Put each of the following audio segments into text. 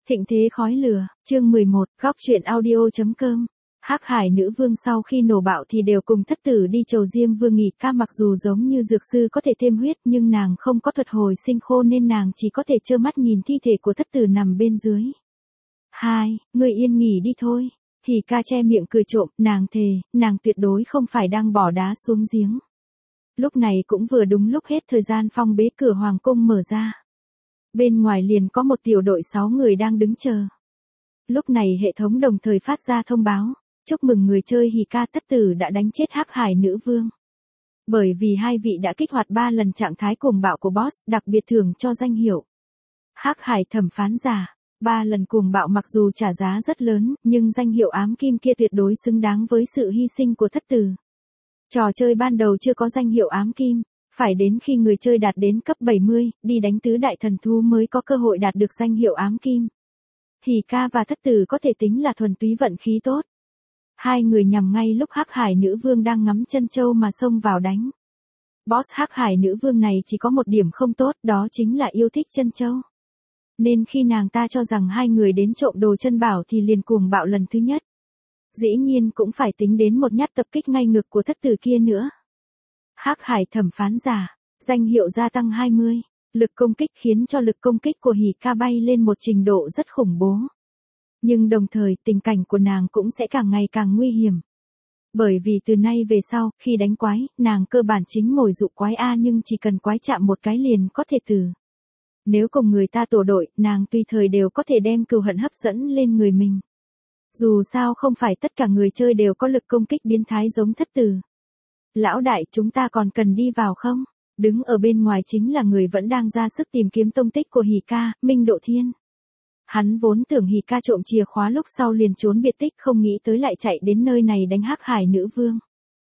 Thịnh thế khói lửa, chương 11, góc truyện audio.com. Hắc Hải nữ vương sau khi nổ bạo thì đều cùng thất tử đi chầu Diêm Vương nghỉ ca, mặc dù giống như dược sư có thể thêm huyết nhưng nàng không có thuật hồi sinh khô nên nàng chỉ có thể trơ mắt nhìn thi thể của thất tử nằm bên dưới. Ngươi yên nghỉ đi thôi. Hỉ ca che miệng cười trộm, nàng thề, nàng tuyệt đối không phải đang bỏ đá xuống giếng. Lúc này cũng vừa đúng lúc hết thời gian phong bế cửa hoàng cung mở ra. Bên ngoài liền có một tiểu đội 6 người đang đứng chờ. Lúc này hệ thống đồng thời phát ra thông báo, chúc mừng người chơi Hỉ ca thất tử đã đánh chết Hắc Hải nữ vương. Bởi vì hai vị đã kích hoạt 3 lần trạng thái cuồng bạo của boss, đặc biệt thưởng cho danh hiệu Hắc Hải thẩm phán giả. 3 lần cuồng bạo mặc dù trả giá rất lớn, nhưng danh hiệu ám kim kia tuyệt đối xứng đáng với sự hy sinh của thất tử. Trò chơi ban đầu chưa có danh hiệu ám kim, phải đến khi người chơi đạt đến cấp 70, đi đánh tứ đại thần thú mới có cơ hội đạt được danh hiệu ám kim. Hỉ ca và thất tử có thể tính là thuần túy vận khí tốt. Hai người nhằm ngay lúc Hắc Hải nữ vương đang ngắm chân châu mà xông vào đánh. Boss Hắc Hải nữ vương này chỉ có một điểm không tốt, đó chính là yêu thích chân châu. Nên khi nàng ta cho rằng hai người đến trộm đồ chân bảo thì liền cuồng bạo lần thứ nhất. Dĩ nhiên cũng phải tính đến một nhát tập kích ngay ngực của thất tử kia nữa. Hắc Hải thẩm phán giả, danh hiệu gia tăng 20, lực công kích khiến cho lực công kích của Hỉ ca bay lên một trình độ rất khủng bố. Nhưng đồng thời tình cảnh của nàng cũng sẽ càng ngày càng nguy hiểm. Bởi vì từ nay về sau, khi đánh quái, nàng cơ bản chính mồi dụ quái A, nhưng chỉ cần quái chạm một cái liền có thể tử. Nếu cùng người ta tổ đội, nàng tùy thời đều có thể đem cừu hận hấp dẫn lên người mình. Dù sao không phải tất cả người chơi đều có lực công kích biến thái giống thất tử. Lão đại, chúng ta còn cần đi vào không? Đứng ở bên ngoài chính là người vẫn đang ra sức tìm kiếm tông tích của Hỉ ca, Minh Độ Thiên. Hắn vốn tưởng Hỉ ca trộm chìa khóa lúc sau liền trốn biệt tích, không nghĩ tới lại chạy đến nơi này đánh Hắc Hải nữ vương.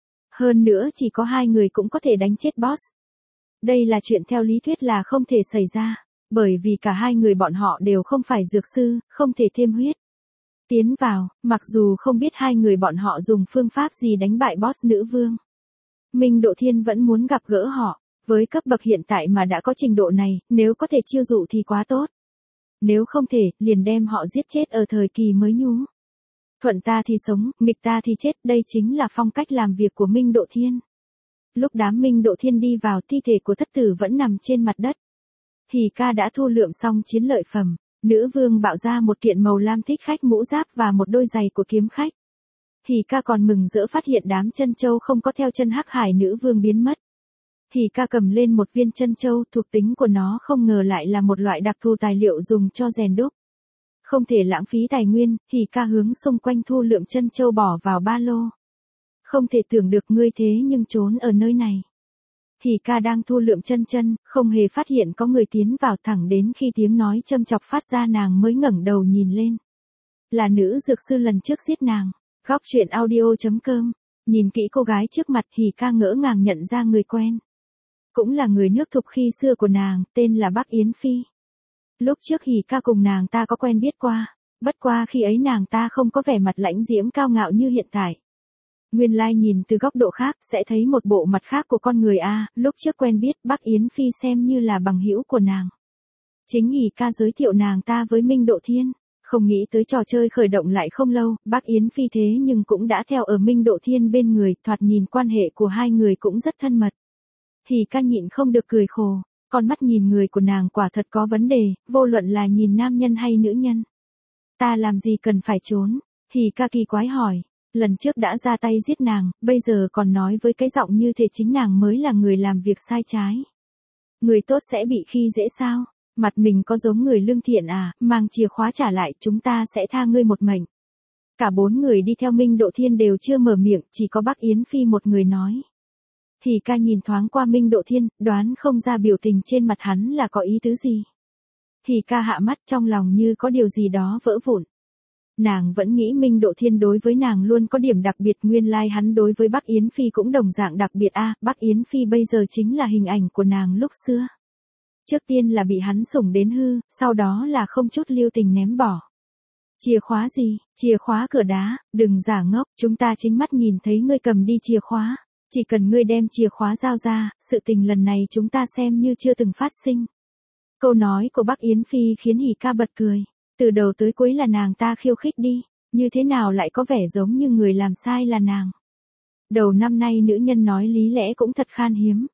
Hơn nữa chỉ có 2 người cũng có thể đánh chết boss. Đây là chuyện theo lý thuyết là không thể xảy ra, bởi vì cả 2 người bọn họ đều không phải dược sư, không thể thêm huyết. Tiến vào, mặc dù không biết 2 người bọn họ dùng phương pháp gì đánh bại boss nữ vương. Minh Độ Thiên vẫn muốn gặp gỡ họ, với cấp bậc hiện tại mà đã có trình độ này, nếu có thể chiêu dụ thì quá tốt. Nếu không thể, liền đem họ giết chết ở thời kỳ mới nhú. Thuận ta thì sống, nghịch ta thì chết, đây chính là phong cách làm việc của Minh Độ Thiên. Lúc đám Minh Độ Thiên đi vào, thi thể của thất tử vẫn nằm trên mặt đất. Hỉ ca đã thu lượm xong chiến lợi phẩm, nữ vương bạo ra một kiện màu lam thích khách mũ giáp và một đôi giày của kiếm khách. Hỉ ca còn mừng rỡ phát hiện đám chân châu không có theo chân Hắc Hải nữ vương biến mất. Hỉ ca cầm lên một viên chân châu, thuộc tính của nó không ngờ lại là một loại đặc thù tài liệu dùng cho rèn đúc. Không thể lãng phí tài nguyên, Hỉ ca hướng xung quanh thu lượm chân châu bỏ vào ba lô. Không thể tưởng được ngươi thế nhưng trốn ở nơi này. Hỉ ca đang thu lượm chân, không hề phát hiện có người tiến vào, thẳng đến khi tiếng nói châm chọc phát ra nàng mới ngẩng đầu nhìn lên. Là nữ dược sư lần trước giết nàng. Góc truyện audio.com. Nhìn kỹ cô gái trước mặt, Hỉ ca ngỡ ngàng nhận ra người quen. Cũng là người nước Thục khi xưa của nàng, tên là Bắc Yến Phi. Lúc trước Hỉ ca cùng nàng ta có quen biết qua, bất qua khi ấy nàng ta không có vẻ mặt lãnh diễm cao ngạo như hiện tại. Nguyên lai nhìn từ góc độ khác sẽ thấy một bộ mặt khác của con người a. Lúc trước quen biết, Bắc Yến Phi xem như là bằng hữu của nàng. Chính Hỉ ca giới thiệu nàng ta với Minh Độ Thiên. Không nghĩ tới trò chơi khởi động lại không lâu, Bắc Yến Phi thế nhưng cũng đã theo ở Minh Độ Thiên bên người, thoạt nhìn quan hệ của hai người cũng rất thân mật. Hỉ ca nhịn không được cười khổ, con mắt nhìn người của nàng quả thật có vấn đề, vô luận là nhìn nam nhân hay nữ nhân. Ta làm gì cần phải trốn? Hỉ ca kỳ quái hỏi, lần trước đã ra tay giết nàng, bây giờ còn nói với cái giọng như thể chính nàng mới là người làm việc sai trái. Người tốt sẽ bị khi dễ sao? Mặt mình có giống người lương thiện à, mang chìa khóa trả lại, chúng ta sẽ tha ngươi một mệnh. Cả 4 người đi theo Minh Độ Thiên đều chưa mở miệng, chỉ có Bắc Yến Phi một người nói. Hỉ ca nhìn thoáng qua Minh Độ Thiên, đoán không ra biểu tình trên mặt hắn là có ý tứ gì. Hỉ ca hạ mắt, trong lòng như có điều gì đó vỡ vụn. Nàng vẫn nghĩ Minh Độ Thiên đối với nàng luôn có điểm đặc biệt, nguyên lai hắn đối với Bắc Yến Phi cũng đồng dạng đặc biệt a. Bắc Yến Phi bây giờ chính là hình ảnh của nàng lúc xưa. Trước tiên là bị hắn sủng đến hư, sau đó là không chút lưu tình ném bỏ. Chìa khóa gì? Chìa khóa cửa đá, đừng giả ngốc, chúng ta chính mắt nhìn thấy ngươi cầm đi chìa khóa. Chỉ cần ngươi đem chìa khóa giao ra, sự tình lần này chúng ta xem như chưa từng phát sinh. Câu nói của Bắc Yến Phi khiến Hỉ ca bật cười. Từ đầu tới cuối là nàng ta khiêu khích đi, như thế nào lại có vẻ giống như người làm sai là nàng. Đầu năm nay nữ nhân nói lý lẽ cũng thật khan hiếm.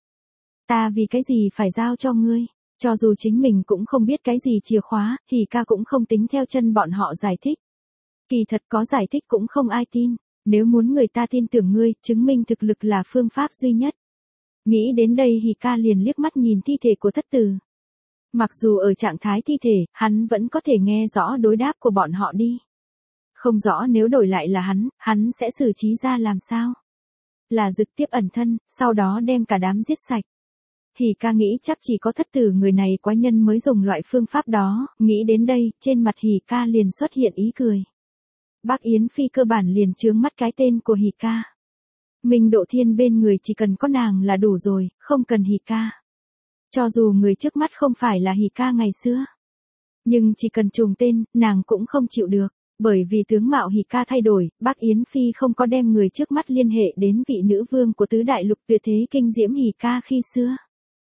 Ta vì cái gì phải giao cho ngươi, cho dù chính mình cũng không biết cái gì chìa khóa, Hỉ ca cũng không tính theo chân bọn họ giải thích. Kỳ thật có giải thích cũng không ai tin, nếu muốn người ta tin tưởng ngươi, chứng minh thực lực là phương pháp duy nhất. Nghĩ đến đây Hỉ ca liền liếc mắt nhìn thi thể của thất tử. Mặc dù ở trạng thái thi thể, hắn vẫn có thể nghe rõ đối đáp của bọn họ đi. Không rõ nếu đổi lại là hắn sẽ xử trí ra làm sao. Là trực tiếp ẩn thân, sau đó đem cả đám giết sạch. Hỉ ca nghĩ chắc chỉ có thất tử người này quái nhân mới dùng loại phương pháp đó, nghĩ đến đây, trên mặt Hỉ ca liền xuất hiện ý cười. Bác Yến Phi cơ bản liền chướng mắt cái tên của Hỉ ca. Minh Độ Thiên bên người chỉ cần có nàng là đủ rồi, không cần Hỉ ca. Cho dù người trước mắt không phải là Hỉ ca ngày xưa. Nhưng chỉ cần trùng tên, nàng cũng không chịu được. Bởi vì tướng mạo Hỉ ca thay đổi, bác Yến Phi không có đem người trước mắt liên hệ đến vị nữ vương của tứ đại lục tuyệt thế kinh diễm Hỉ ca khi xưa.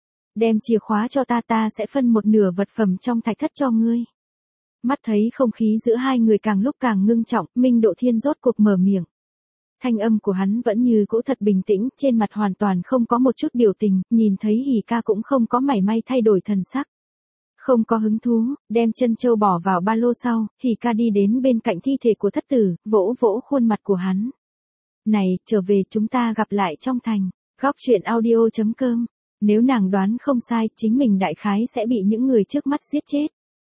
Đem chìa khóa cho ta sẽ phân một nửa vật phẩm trong thạch thất cho ngươi. Mắt thấy không khí giữa hai người càng lúc càng ngưng trọng, Minh Độ Thiên rốt cuộc mở miệng. Thanh âm của hắn vẫn như cũ thật bình tĩnh, trên mặt hoàn toàn không có một chút biểu tình, nhìn thấy Hỉ ca cũng không có mảy may thay đổi thần sắc. Không có hứng thú, đem chân châu bỏ vào ba lô sau, Hỉ ca đi đến bên cạnh thi thể của thất tử, vỗ vỗ khuôn mặt của hắn. Này, trở về chúng ta gặp lại trong thành. Góc truyện audio.com. Nếu nàng đoán không sai, chính mình đại khái sẽ bị những người trước mắt giết chết.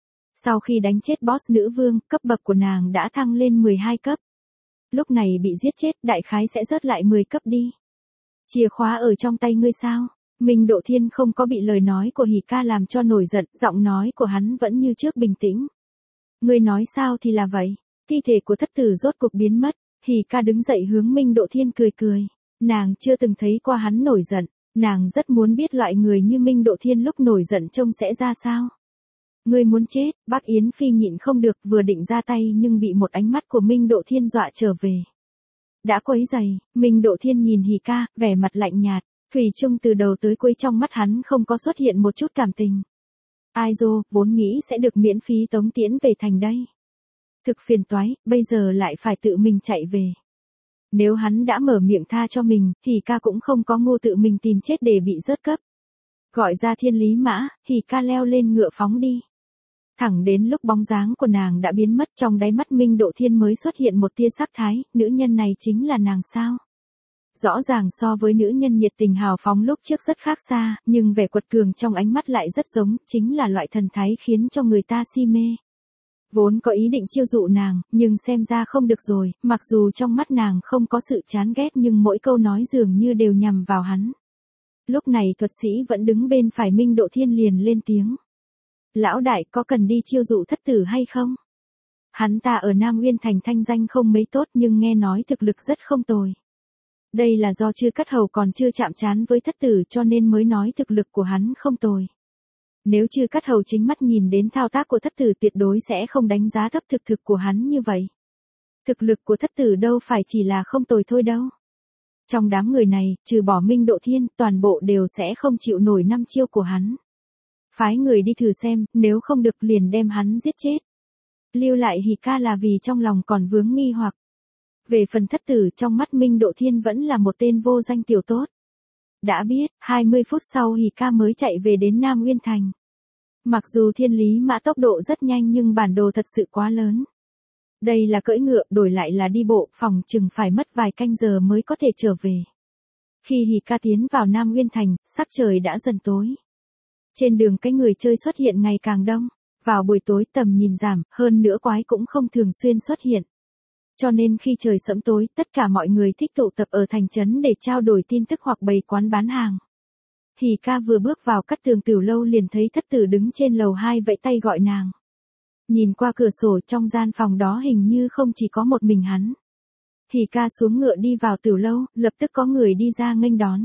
Sau khi đánh chết boss nữ vương, cấp bậc của nàng đã thăng lên 12 cấp. Lúc này bị giết chết, đại khái sẽ rớt lại 10 cấp đi. Chìa khóa ở trong tay ngươi sao? Minh Độ Thiên không có bị lời nói của Hỉ ca làm cho nổi giận, giọng nói của hắn vẫn như trước bình tĩnh. Ngươi nói sao thì là vậy. Thi thể của thất tử rốt cuộc biến mất, Hỉ ca đứng dậy hướng Minh Độ Thiên cười cười. Nàng chưa từng thấy qua hắn nổi giận, nàng rất muốn biết loại người như Minh Độ Thiên lúc nổi giận trông sẽ ra sao. Ngươi muốn chết, bác Yến Phi nhịn không được vừa định ra tay nhưng bị một ánh mắt của Minh Độ Thiên dọa trở về. Đã quấy giày, Minh Độ Thiên nhìn Hỉ ca, vẻ mặt lạnh nhạt, thủy chung từ đầu tới cuối trong mắt hắn không có xuất hiện một chút cảm tình. Ai dô, vốn nghĩ sẽ được miễn phí tống tiễn về thành đây. Thực phiền toái, bây giờ lại phải tự mình chạy về. Nếu hắn đã mở miệng tha cho mình, Hỉ ca cũng không có ngu tự mình tìm chết để bị rớt cấp. Gọi ra Thiên Lý Mã, Hỉ ca leo lên ngựa phóng đi. Thẳng đến lúc bóng dáng của nàng đã biến mất, trong đáy mắt Minh Độ Thiên mới xuất hiện một tia sắc thái, nữ nhân này chính là nàng sao? Rõ ràng so với nữ nhân nhiệt tình hào phóng lúc trước rất khác xa, nhưng vẻ quật cường trong ánh mắt lại rất giống, chính là loại thần thái khiến cho người ta si mê. Vốn có ý định chiêu dụ nàng, nhưng xem ra không được rồi, mặc dù trong mắt nàng không có sự chán ghét nhưng mỗi câu nói dường như đều nhằm vào hắn. Lúc này thuật sĩ vẫn đứng bên phải Minh Độ Thiên liền lên tiếng. Lão đại có cần đi chiêu dụ thất tử hay không? Hắn ta ở Nam Nguyên Thành thanh danh không mấy tốt nhưng nghe nói thực lực rất không tồi. Đây là do Chư Cắt Hầu còn chưa chạm trán với thất tử cho nên mới nói thực lực của hắn không tồi. Nếu Chư Cắt Hầu chính mắt nhìn đến thao tác của thất tử tuyệt đối sẽ không đánh giá thấp thực lực của hắn như vậy. Thực lực của thất tử đâu phải chỉ là không tồi thôi đâu. Trong đám người này, trừ bỏ Minh Độ Thiên, toàn bộ đều sẽ không chịu nổi 5 chiêu của hắn. Phái người đi thử xem, nếu không được liền đem hắn giết chết. Lưu lại Hỉ ca là vì trong lòng còn vướng nghi hoặc. Về phần thất tử trong mắt Minh Độ Thiên vẫn là một tên vô danh tiểu tốt. Đã biết, 20 phút sau Hỉ ca mới chạy về đến Nam Nguyên Thành. Mặc dù Thiên Lý Mã tốc độ rất nhanh nhưng bản đồ thật sự quá lớn. Đây là cưỡi ngựa, đổi lại là đi bộ, phòng chừng phải mất vài canh giờ mới có thể trở về. Khi Hỉ ca tiến vào Nam Nguyên Thành, sắc trời đã dần tối. Trên đường cái người chơi xuất hiện ngày càng đông. Vào buổi tối tầm nhìn giảm, hơn nữa quái cũng không thường xuyên xuất hiện. Cho nên khi trời sẫm tối, tất cả mọi người thích tụ tập ở thành trấn để trao đổi tin tức hoặc bày quán bán hàng. Hỉ ca vừa bước vào Cát Tường Tiểu Lâu liền thấy thất tử đứng trên lầu 2 vẫy tay gọi nàng. Nhìn qua cửa sổ trong gian phòng đó hình như không chỉ có một mình hắn. Hỉ ca xuống ngựa đi vào tiểu lâu, lập tức có người đi ra nghênh đón.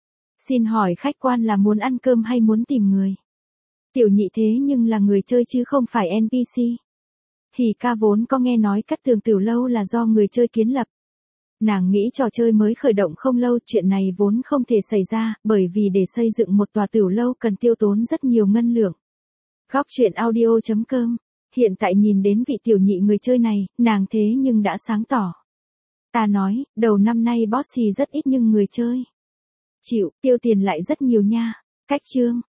Xin hỏi khách quan là muốn ăn cơm hay muốn tìm người? Tiểu nhị thế nhưng là người chơi chứ không phải NPC. Hỉ ca vốn có nghe nói Cát Tường Tiểu Lâu là do người chơi kiến lập. Nàng nghĩ trò chơi mới khởi động không lâu, chuyện này vốn không thể xảy ra, bởi vì để xây dựng một tòa tiểu lâu cần tiêu tốn rất nhiều ngân lượng. Góc truyện audio.com Hiện tại nhìn đến vị tiểu nhị người chơi này, nàng thế nhưng đã sáng tỏ. Ta nói, đầu năm nay boss thì rất ít nhưng người chơi. Chịu, tiêu tiền lại rất nhiều nha. Cách chương.